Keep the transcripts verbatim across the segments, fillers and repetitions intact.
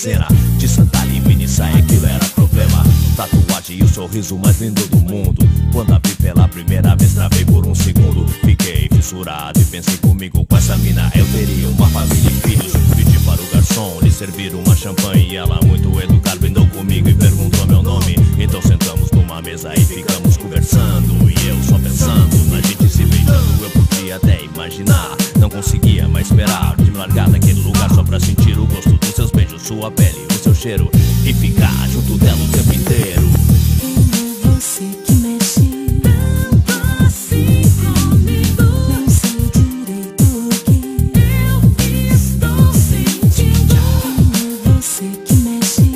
cena de sandália e mini saia, aquilo era problema. Tatuagem e o sorriso mais lindo do mundo. Quando a vi pela primeira vez, travei por um segundo. Fiquei fissurado e pensei comigo, com essa mina eu teria uma família e filhos. Pedi para o garçom lhe servir uma champanhe e ela, muito educada, brindou comigo e perguntou meu nome. Então sentamos numa mesa e ficamos conversando, e eu só pensando na gente se beijando. Eu podia até imaginar, não conseguia mais esperar de me largar daquele lugar só pra sentir o gosto dos seus beijos, sua pele, o seu cheiro, e ficar junto dela o tempo inteiro. Quem é você que mexe tanto assim comigo? Não sei direito o que eu estou sentindo. Quem é você que mexe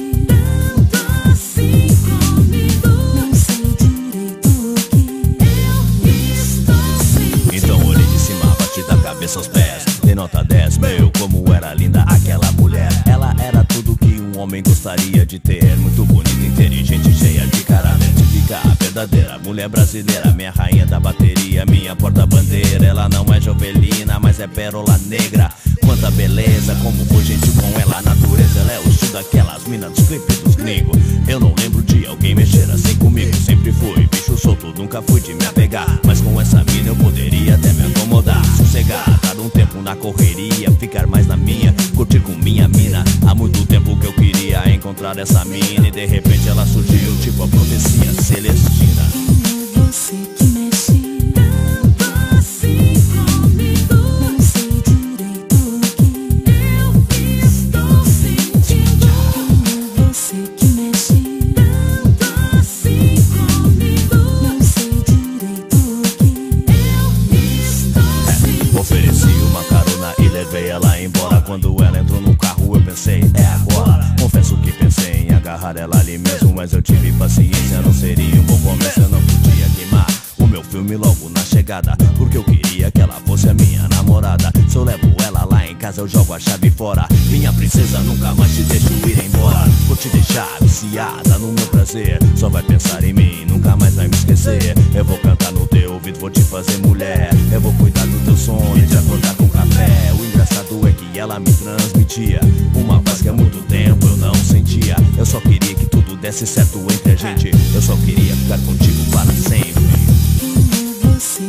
tanto assim comigo? Não sei direito o que eu estou sentindo. Então olhei de cima, bati da cabeça aos pés, dei nota dez, meu, como era linda aquela mulher. Ela era tudo que um homem gostaria de ter, muito bonita, inteligente, cheia de caráter típica, verdadeira mulher brasileira, minha rainha da bateria, minha porta-bandeira. Ela não é jovelina, mas é pérola negra. Quanta beleza, como foi gente com ela, a natureza. Ela é o estilo daquelas minas dos clipes dos gringos. Eu não lembro de alguém mexer assim comigo, sempre fui bicho solto, nunca fui de me apegar. Mas com essa mina eu poderia até me acomodar, sossegar, dar um tempo na correria, ficar mais na minha, curtir com minha mina. Há muito tempo que eu queria encontrar essa mina, e de repente ela surgiu, tipo a profecia celestina. Quem é você que mexe tanto assim comigo? Não sei direito o que eu estou sentindo. Quem é você que mexe tanto assim comigo? Não sei direito o que eu estou sentindo. Ofereci uma carona e levei ela embora. Quando ela entrou no carro eu pensei, é agora. Confesso que pensei em agarrar ela ali mesmo, mas eu tive paciência, não seria um bom começo. Eu não podia queimar o meu filme logo na chegada, porque eu queria que ela fosse a minha namorada. Se eu levo ela lá em casa eu jogo a chave fora. Minha princesa, nunca mais te deixo ir embora. Vou te deixar viciada no meu prazer, só vai pensar em mim, nunca mais vai me esquecer. Eu vou cantar no teu ouvido, vou te fazer mulher. Eu vou cuidar do teu sonho, te acordar com café. O engraçado é que ela me transmitia uma paz que há muito tempo eu não sentia. Eu só queria que tudo desse certo entre a gente, eu só queria ficar contigo para sempre. Quem é você